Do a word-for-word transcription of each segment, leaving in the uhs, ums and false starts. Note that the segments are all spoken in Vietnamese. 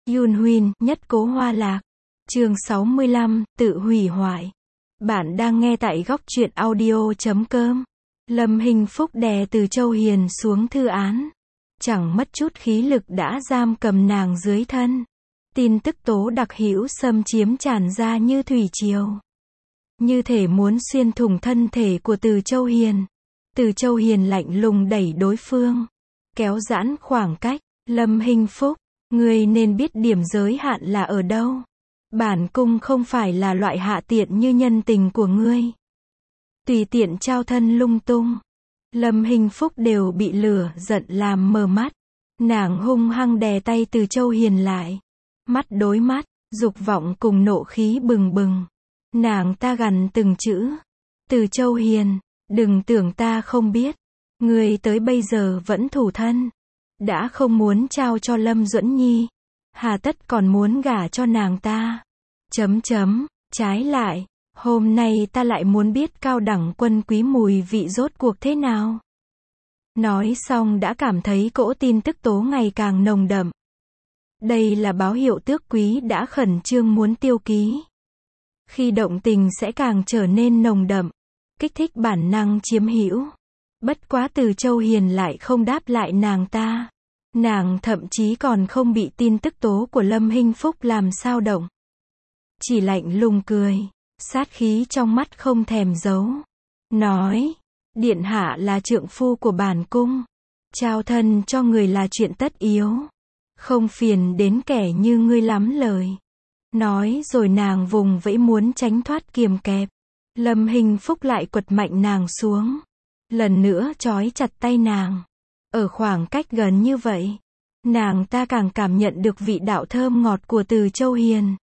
Yoon Huynh, nhất cố hoa lạc. Chương sáu mươi lăm, tự hủy hoại. Bạn đang nghe tại góc truyện audio chấm com. Lâm Hinh Phúc đè Từ Châu Hiền xuống thư án. Chẳng mất chút khí lực đã giam cầm nàng dưới thân. Tin tức tố đặc hữu xâm chiếm tràn ra như thủy triều. Như thể muốn xuyên thủng thân thể của Từ Châu Hiền. Từ Châu Hiền lạnh lùng đẩy đối phương. Kéo giãn khoảng cách. Lâm Hinh Phúc, ngươi nên biết điểm giới hạn là ở đâu. Bản cung không phải là loại hạ tiện như nhân tình của ngươi. Tùy tiện trao thân lung tung. Lâm Hinh Phúc đều bị lửa giận làm mờ mắt. Nàng hung hăng đè tay Từ Châu Hiền lại. Mắt đối mắt, dục vọng cùng nộ khí bừng bừng. Nàng ta gằn từng chữ. Từ Châu Hiền, đừng tưởng ta không biết. Ngươi tới bây giờ vẫn thủ thân. Đã không muốn trao cho Lâm Duẫn Nhi. Hà tất còn muốn gả cho nàng ta. Chấm chấm, trái lại, hôm nay ta lại muốn biết cao đẳng quân quý mùi vị rốt cuộc thế nào. Nói xong đã cảm thấy cỗ tin tức tố ngày càng nồng đậm. Đây là báo hiệu tước quý đã khẩn trương muốn tiêu ký. Khi động tình sẽ càng trở nên nồng đậm, kích thích bản năng chiếm hữu. Bất quá Từ Châu Hiền lại không đáp lại nàng ta. Nàng thậm chí còn không bị tin tức tố của Lâm Hinh Phúc làm sao động. Chỉ lạnh lùng cười, sát khí trong mắt không thèm giấu. Nói, điện hạ là trượng phu của bản cung. Trao thân cho người là chuyện tất yếu. Không phiền đến kẻ như ngươi lắm lời. Nói rồi nàng vùng vẫy muốn tránh thoát kiềm kẹp. Lâm Hinh Phúc lại quật mạnh nàng xuống. Lần nữa trói chặt tay nàng. Ở khoảng cách gần như vậy, nàng ta càng cảm nhận được vị đạo thơm ngọt của Từ Châu Hiền.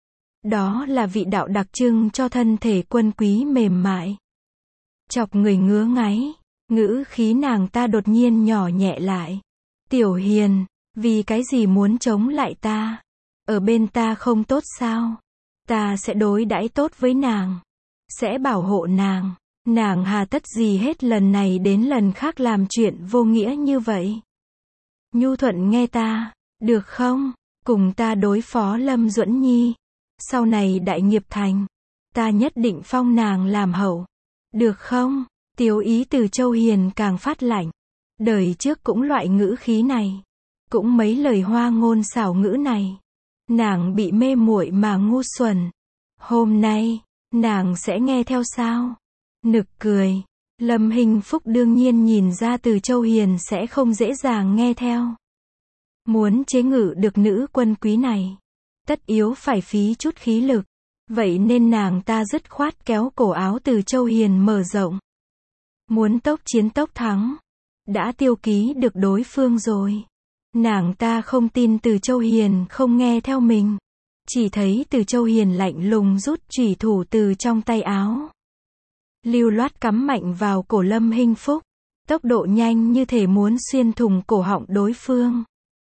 Đó là vị đạo đặc trưng cho thân thể quân quý mềm mại. Chọc người ngứa ngáy, ngữ khí nàng ta đột nhiên nhỏ nhẹ lại. Tiểu Hiền, vì cái gì muốn chống lại ta? Ở bên ta không tốt sao? Ta sẽ đối đãi tốt với nàng. Sẽ bảo hộ nàng. Nàng hà tất gì hết lần này đến lần khác làm chuyện vô nghĩa như vậy. Nhu thuận nghe ta, được không? Cùng ta đối phó Lâm Duẫn Nhi. Sau này đại nghiệp thành, ta nhất định phong nàng làm hậu. Được không? Tiếu ý Từ Châu Hiền càng phát lạnh. Đời trước cũng loại ngữ khí này. Cũng mấy lời hoa ngôn xảo ngữ này. Nàng bị mê muội mà ngu xuẩn. Hôm nay, nàng sẽ nghe theo sao? Nực cười. Lâm Hinh Phúc đương nhiên nhìn ra Từ Châu Hiền sẽ không dễ dàng nghe theo. Muốn chế ngự được nữ quân quý này, tất yếu phải phí chút khí lực. Vậy nên nàng ta dứt khoát kéo cổ áo Từ Châu Hiền mở rộng. Muốn tốc chiến tốc thắng. Đã tiêu ký được đối phương rồi. Nàng ta không tin Từ Châu Hiền không nghe theo mình. Chỉ thấy Từ Châu Hiền lạnh lùng rút chủy thủ từ trong tay áo. Lưu loát cắm mạnh vào cổ Lâm Hinh Phúc. Tốc độ nhanh như thể muốn xuyên thủng cổ họng đối phương.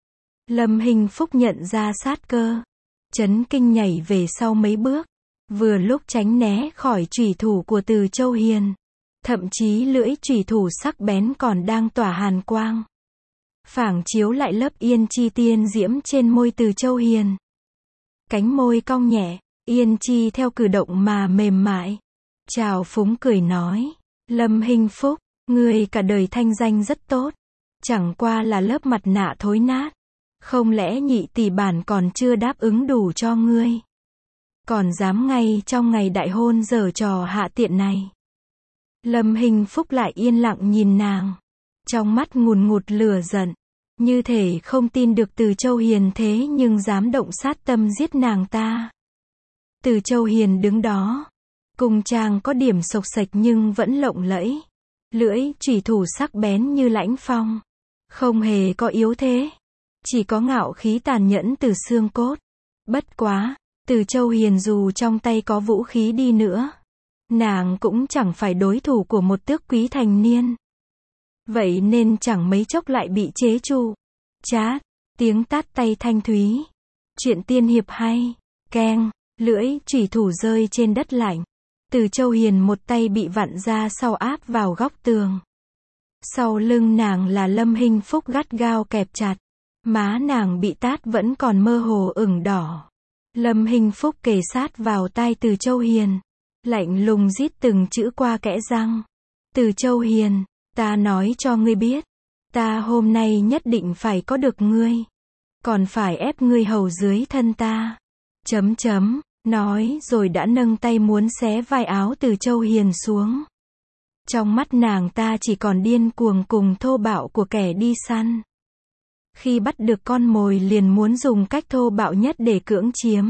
Lâm Hinh Phúc nhận ra sát cơ. Chấn kinh nhảy về sau mấy bước. Vừa lúc tránh né khỏi chủy thủ của Từ Châu Hiền. Thậm chí lưỡi chủy thủ sắc bén còn đang tỏa hàn quang. Phảng chiếu lại lớp yên chi tiên diễm trên môi Từ Châu Hiền. Cánh môi cong nhẹ, yên chi theo cử động mà mềm mại. Trào phúng cười nói, Lâm Hinh Phúc, ngươi cả đời thanh danh rất tốt. Chẳng qua là lớp mặt nạ thối nát. Không lẽ nhị tỷ bản còn chưa đáp ứng đủ cho ngươi? Còn dám ngay trong ngày đại hôn giở trò hạ tiện này? Lâm Hinh Phúc lại yên lặng nhìn nàng. Trong mắt ngùn ngụt lửa giận. Như thể không tin được Từ Châu Hiền thế nhưng dám động sát tâm giết nàng ta. Từ Châu Hiền đứng đó. Cung trang có điểm sộc sạch nhưng vẫn lộng lẫy. Lưỡi chủy thủ sắc bén như lãnh phong. Không hề có yếu thế. Chỉ có ngạo khí tàn nhẫn từ xương cốt. Bất quá, Từ Châu Hiền dù trong tay có vũ khí đi nữa, nàng cũng chẳng phải đối thủ của một tước quý thành niên. Vậy nên chẳng mấy chốc lại bị chế trụ. Chát, tiếng tát tay thanh thúy. Chuyện tiên hiệp hay. Keng, lưỡi chủy thủ rơi trên đất lạnh. Từ Châu Hiền một tay bị vặn ra sau áp vào góc tường. Sau lưng nàng là Lâm Hinh Phúc gắt gao kẹp chặt. Má nàng bị tát vẫn còn mơ hồ ửng đỏ. Lâm Hinh Phúc kề sát vào tai Từ Châu Hiền, lạnh lùng rít từng chữ qua kẽ răng. Từ Châu Hiền, ta nói cho ngươi biết, ta hôm nay nhất định phải có được ngươi, còn phải ép ngươi hầu dưới thân ta. Chấm chấm, nói rồi đã nâng tay muốn xé vai áo Từ Châu Hiền xuống. Trong mắt nàng ta chỉ còn điên cuồng cùng thô bạo của kẻ đi săn. Khi bắt được con mồi liền muốn dùng cách thô bạo nhất để cưỡng chiếm.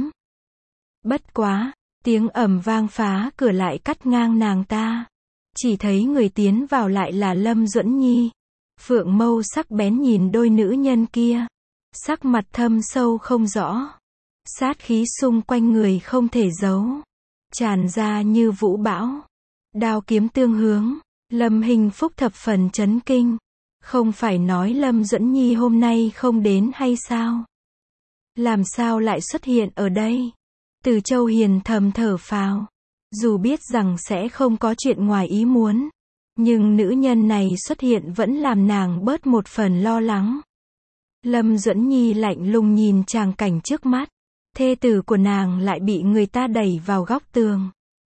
Bất quá, tiếng ầm vang phá cửa lại cắt ngang nàng ta. Chỉ thấy người tiến vào lại là Lâm Duẫn Nhi. Phượng mâu sắc bén nhìn đôi nữ nhân kia. Sắc mặt thâm sâu không rõ. Sát khí xung quanh người không thể giấu. Tràn ra như vũ bão. Đao kiếm tương hướng. Lâm Hinh Phúc thập phần chấn kinh. Không phải nói Lâm Duẫn Nhi hôm nay không đến hay sao? Làm sao lại xuất hiện ở đây? Từ Châu Hiền thầm thở phào. Dù biết rằng sẽ không có chuyện ngoài ý muốn, nhưng nữ nhân này xuất hiện vẫn làm nàng bớt một phần lo lắng. Lâm Duẫn Nhi lạnh lùng nhìn tràng cảnh trước mắt. Thê tử của nàng lại bị người ta đẩy vào góc tường.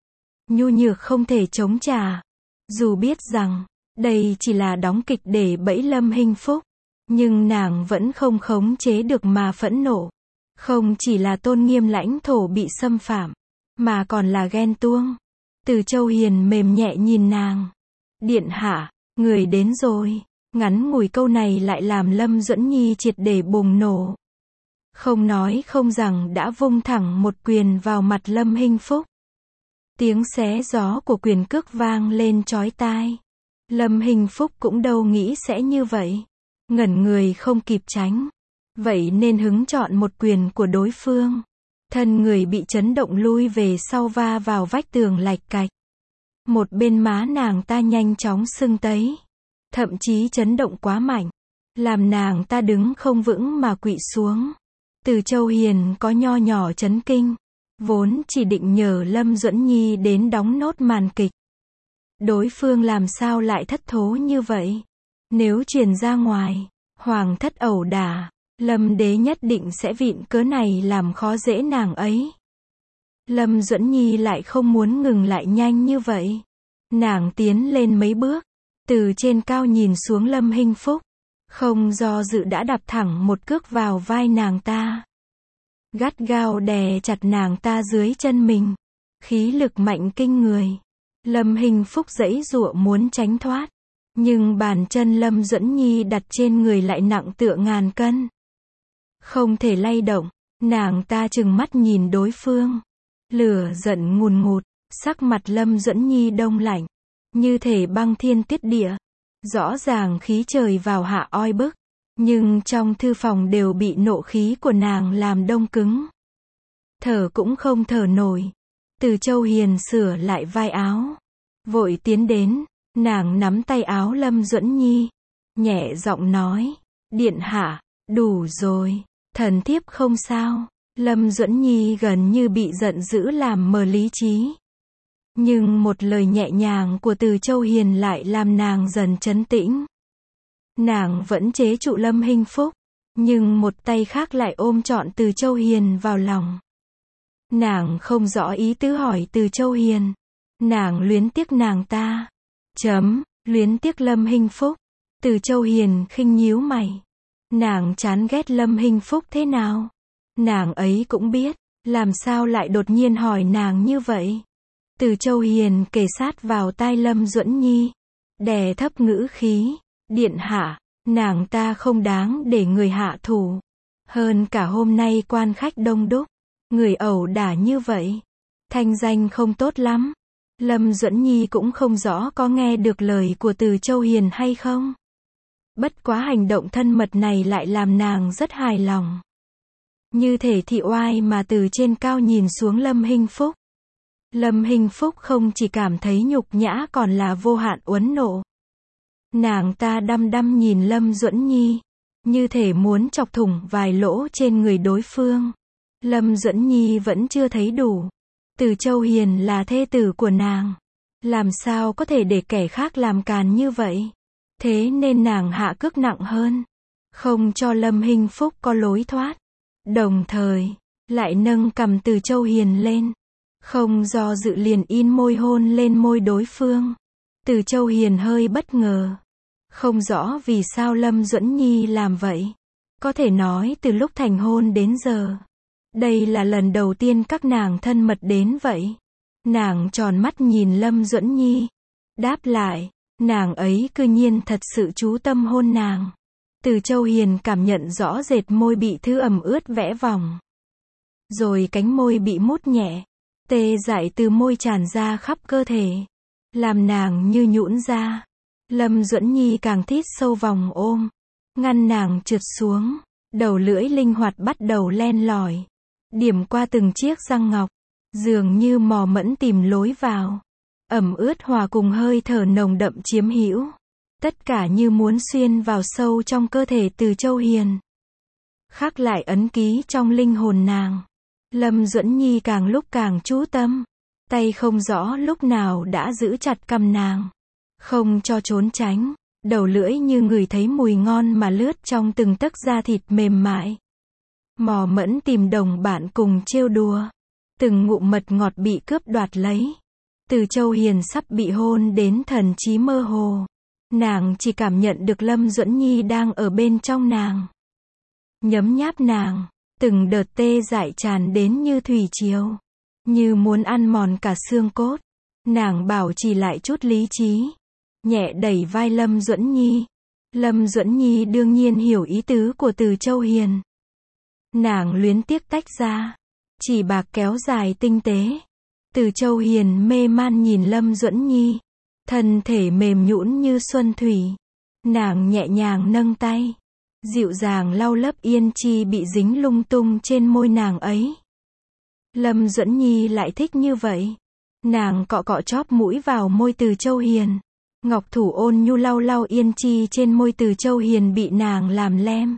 Nhu nhược không thể chống trả. Dù biết rằng đây chỉ là đóng kịch để bẫy Lâm Hinh Phúc, nhưng nàng vẫn không khống chế được mà phẫn nộ. Không chỉ là tôn nghiêm lãnh thổ bị xâm phạm, mà còn là ghen tuông. Từ Châu Hiền mềm nhẹ nhìn nàng. Điện hạ, người đến rồi. Ngắn ngủi câu này lại làm Lâm Duẫn Nhi triệt để bùng nổ. Không nói không rằng đã vung thẳng một quyền vào mặt Lâm Hinh Phúc. Tiếng xé gió của quyền cước vang lên chói tai. Lâm Hinh Phúc cũng đâu nghĩ sẽ như vậy. Ngẩn người không kịp tránh. Vậy nên hứng chọn một quyền của đối phương. Thân người bị chấn động lui về sau va vào vách tường lạch cạch. Một bên má nàng ta nhanh chóng sưng tấy. Thậm chí chấn động quá mạnh. Làm nàng ta đứng không vững mà quỵ xuống. Từ Châu Hiền có nho nhỏ chấn kinh. Vốn chỉ định nhờ Lâm Duẫn Nhi đến đóng nốt màn kịch. Đối phương làm sao lại thất thố như vậy? Nếu truyền ra ngoài, hoàng thất ẩu đả, Lâm đế nhất định sẽ vịn cớ này làm khó dễ nàng ấy. Lâm Duẫn Nhi lại không muốn ngừng lại nhanh như vậy. Nàng tiến lên mấy bước, từ trên cao nhìn xuống Lâm Hinh Phúc, không do dự đã đạp thẳng một cước vào vai nàng ta. Gắt gao đè chặt nàng ta dưới chân mình. Khí lực mạnh kinh người. Lâm Hinh Phúc giãy giụa muốn tránh thoát. Nhưng bàn chân Lâm Duẫn Nhi đặt trên người lại nặng tựa ngàn cân. Không thể lay động, nàng ta trừng mắt nhìn đối phương. Lửa giận ngùn ngụt, sắc mặt Lâm Duẫn Nhi đông lạnh. Như thể băng thiên tiết địa. Rõ ràng khí trời vào hạ oi bức. Nhưng trong thư phòng đều bị nộ khí của nàng làm đông cứng. Thở cũng không thở nổi. Từ Châu Hiền sửa lại vai áo. Vội tiến đến, nàng nắm tay áo Lâm Duẫn Nhi. Nhẹ giọng nói, điện hạ, đủ rồi, thần thiếp không sao. Lâm Duẫn Nhi gần như bị giận dữ làm mờ lý trí. Nhưng một lời nhẹ nhàng của Từ Châu Hiền lại làm nàng dần trấn tĩnh. Nàng vẫn chế trụ Lâm Hinh Phúc, nhưng một tay khác lại ôm trọn Từ Châu Hiền vào lòng. Nàng không rõ ý tứ hỏi Từ Châu Hiền. Nàng luyến tiếc nàng ta. Chấm, luyến tiếc Lâm Hinh Phúc. Từ Châu Hiền khinh nhíu mày. Nàng chán ghét Lâm Hinh Phúc thế nào? Nàng ấy cũng biết, làm sao lại đột nhiên hỏi nàng như vậy? Từ Châu Hiền kề sát vào tai Lâm Duẫn Nhi, đè thấp ngữ khí. Điện hạ, nàng ta không đáng để người hạ thủ. Hơn cả hôm nay quan khách đông đúc, người ẩu đả như vậy, thanh danh không tốt lắm. Lâm Duẫn Nhi cũng không rõ có nghe được lời của Từ Châu Hiền hay không. Bất quá hành động thân mật này lại làm nàng rất hài lòng. Như thể thị oai mà từ trên cao nhìn xuống Lâm Hinh Phúc. Lâm Hinh Phúc không chỉ cảm thấy nhục nhã còn là vô hạn uất nộ. Nàng ta đăm đăm nhìn Lâm Duẫn Nhi, như thể muốn chọc thủng vài lỗ trên người đối phương. Lâm Duẫn Nhi vẫn chưa thấy đủ. Từ Châu Hiền là thê tử của nàng. Làm sao có thể để kẻ khác làm càn như vậy? Thế nên nàng hạ cước nặng hơn. không cho Lâm Hinh Phúc có lối thoát. Đồng thời, lại nâng cằm Từ Châu Hiền lên. Không do dự liền in môi hôn lên môi đối phương. Từ Châu Hiền hơi bất ngờ. Không rõ vì sao Lâm Duẫn Nhi làm vậy. Có thể nói từ lúc thành hôn đến giờ. Đây là lần đầu tiên các nàng thân mật đến vậy. Nàng tròn mắt nhìn Lâm Duẫn Nhi. Đáp lại, nàng ấy cư nhiên thật sự chú tâm hôn nàng. Từ Châu Hiền cảm nhận rõ rệt môi bị thứ ẩm ướt vẽ vòng. Rồi cánh môi bị mút nhẹ. Tê dại từ môi tràn ra khắp cơ thể. Làm nàng như nhũn ra. Lâm Duẫn Nhi càng thít sâu vòng ôm. Ngăn nàng trượt xuống. Đầu lưỡi linh hoạt bắt đầu len lỏi. Điểm qua từng chiếc răng ngọc. Dường như mò mẫm tìm lối vào. Ẩm ướt hòa cùng hơi thở nồng đậm chiếm hữu. Tất cả như muốn xuyên vào sâu trong cơ thể Từ Châu Hiền. Khắc lại ấn ký trong linh hồn nàng. Lâm Duẫn Nhi càng lúc càng chú tâm. Tay không rõ lúc nào đã giữ chặt cằm nàng. Không cho trốn tránh. Đầu lưỡi như ngửi thấy mùi ngon mà lướt trong từng tấc da thịt mềm mại. Mò mẫm tìm đồng bạn cùng trêu đùa. Từng ngụm mật ngọt bị cướp đoạt lấy. Từ Châu Hiền sắp bị hôn đến thần trí mơ hồ. Nàng chỉ cảm nhận được Lâm Duẫn Nhi đang ở bên trong nàng. Nhấm nháp nàng. Từng đợt tê dại tràn đến như thủy triều. Như muốn ăn mòn cả xương cốt. Nàng bảo trì lại chút lý trí. Nhẹ đẩy vai Lâm Duẫn Nhi. Lâm Duẫn Nhi đương nhiên hiểu ý tứ của Từ Châu Hiền. Nàng luyến tiếc tách ra. Chỉ bạc kéo dài tinh tế. Từ Châu Hiền mê man nhìn Lâm Duẫn Nhi. Thân thể mềm nhũn như xuân thủy. Nàng nhẹ nhàng nâng tay. Dịu dàng lau lớp yên chi bị dính lung tung trên môi nàng ấy. Lâm Duẫn Nhi lại thích như vậy. Nàng cọ cọ chóp mũi vào môi Từ Châu Hiền. Ngọc thủ ôn nhu lau lau yên chi trên môi Từ Châu Hiền bị nàng làm lem.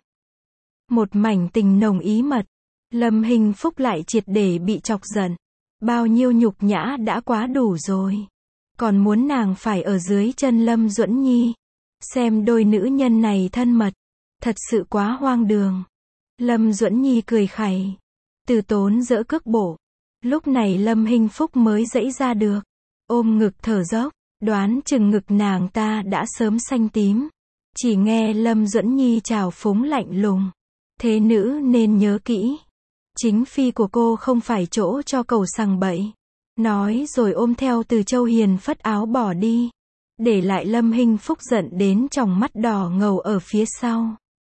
Một mảnh tình nồng ý mật. Lâm Hinh Phúc lại triệt để bị chọc giận. Bao nhiêu nhục nhã đã quá đủ rồi. Còn muốn nàng phải ở dưới chân Lâm Duẫn Nhi. Xem đôi nữ nhân này thân mật. Thật sự quá hoang đường. Lâm Duẫn Nhi cười khẩy. Từ Tốn giỡ cước bộ. Lúc này Lâm Hinh Phúc mới dãy ra được. Ôm ngực thở dốc. Đoán chừng ngực nàng ta đã sớm xanh tím. Chỉ nghe Lâm Duẫn Nhi trào phúng lạnh lùng. Thế nữ nên nhớ kỹ. Chính phi của cô không phải chỗ cho cẩu sằng bậy. Nói rồi ôm theo Từ Châu Hiền phất áo bỏ đi. Để lại Lâm Hinh Phúc giận đến tròng mắt đỏ ngầu ở phía sau.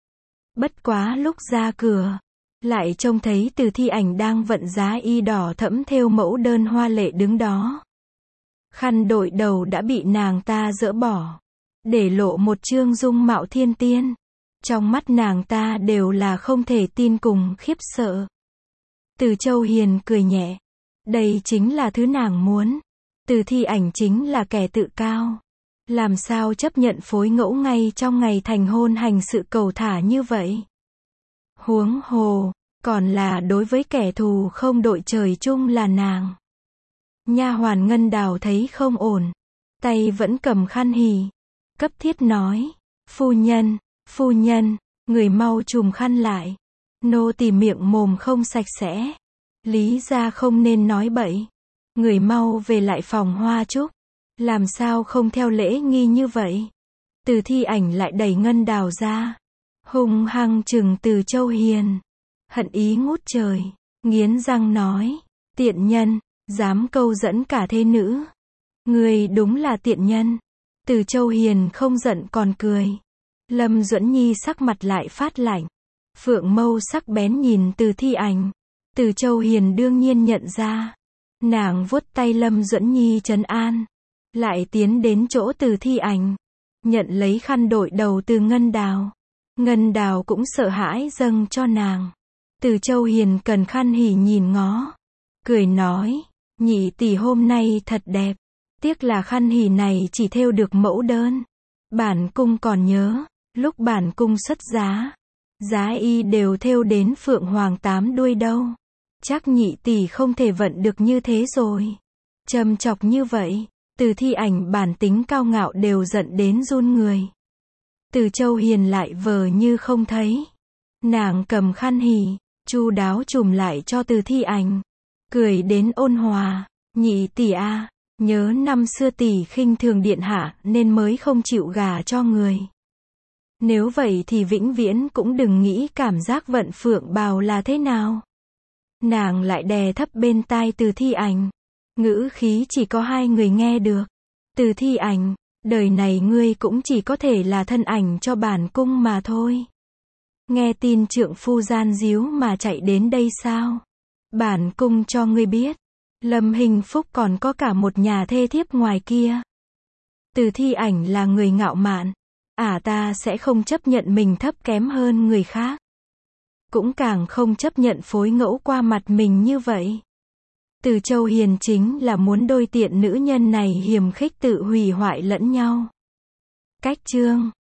Bất quá lúc ra cửa. Lại trông thấy Từ Thi Ảnh đang vận giá y đỏ thẫm thêu mẫu đơn hoa lệ đứng đó. Khăn đội đầu đã bị nàng ta dỡ bỏ. Để lộ một trương dung mạo thiên tiên. Trong mắt nàng ta đều là không thể tin cùng khiếp sợ. Từ Châu Hiền cười nhẹ. Đây chính là thứ nàng muốn. Từ Thi Ảnh chính là kẻ tự cao. Làm sao chấp nhận phối ngẫu ngay trong ngày thành hôn hành sự cầu thả như vậy. Huống hồ, còn là đối với kẻ thù không đội trời chung là nàng. Nha hoàn Ngân Đào thấy không ổn. Tay vẫn cầm khăn hỉ. Cấp thiết nói. Phu nhân, phu nhân, người mau chùm khăn lại. Nô tỳ miệng mồm không sạch sẽ. Lý ra không nên nói bậy. Người mau về lại phòng Hoa Trúc. Làm sao không theo lễ nghi như vậy. Từ Thi Ảnh lại đẩy Ngân Đào ra. Hung hăng trừng Từ Châu Hiền. Hận ý ngút trời. Nghiến răng nói. Tiện nhân, dám câu dẫn cả thế nữ. Người đúng là tiện nhân. Từ Châu Hiền không giận còn cười. Lâm Duẫn Nhi sắc mặt lại phát lạnh. Phượng mâu sắc bén nhìn Từ Thi Ảnh. Từ Châu Hiền đương nhiên nhận ra. Nàng vuốt tay Lâm Duẫn Nhi trấn an. Lại tiến đến chỗ Từ Thi Ảnh. Nhận lấy khăn đội đầu từ Ngân Đào. Ngân Đào cũng sợ hãi dâng cho nàng. Từ Châu Hiền cần khăn hỉ nhìn ngó. Cười nói. Nhị tỷ hôm nay thật đẹp. Tiếc là khăn hỉ này chỉ thêu được mẫu đơn. Bản cung còn nhớ. Lúc bản cung xuất giá. Giá y đều thêu đến phượng hoàng tám đuôi đâu. Chắc nhị tỷ không thể vận được như thế rồi. Châm chọc như vậy. Từ Thi Ảnh bản tính cao ngạo đều giận đến run người. Từ Châu Hiền lại vờ như không thấy. Nàng cầm khăn hỉ, chu đáo trùm lại cho Từ Thi Ảnh. Cười đến ôn hòa, nhị tỷ a, nhớ năm xưa tỷ khinh thường điện hạ nên mới không chịu gả cho người. Nếu vậy thì vĩnh viễn cũng đừng nghĩ cảm giác vận phượng bào là thế nào. Nàng lại đè thấp bên tai Từ Thi Ảnh. Ngữ khí chỉ có hai người nghe được. Từ Thi Ảnh, đời này ngươi cũng chỉ có thể là thân ảnh cho bản cung mà thôi. Nghe tin trượng phu gian díu mà chạy đến đây sao? Bản cung cho ngươi biết. Lâm Hình Phúc còn có cả một nhà thê thiếp ngoài kia. Từ Thi Ảnh là người ngạo mạn. Ả à ta sẽ không chấp nhận mình thấp kém hơn người khác. Cũng càng không chấp nhận phối ngẫu qua mặt mình như vậy. Từ Châu Hiền chính là muốn đôi tiện nữ nhân này hiềm khích tự hủy hoại lẫn nhau. Cách chương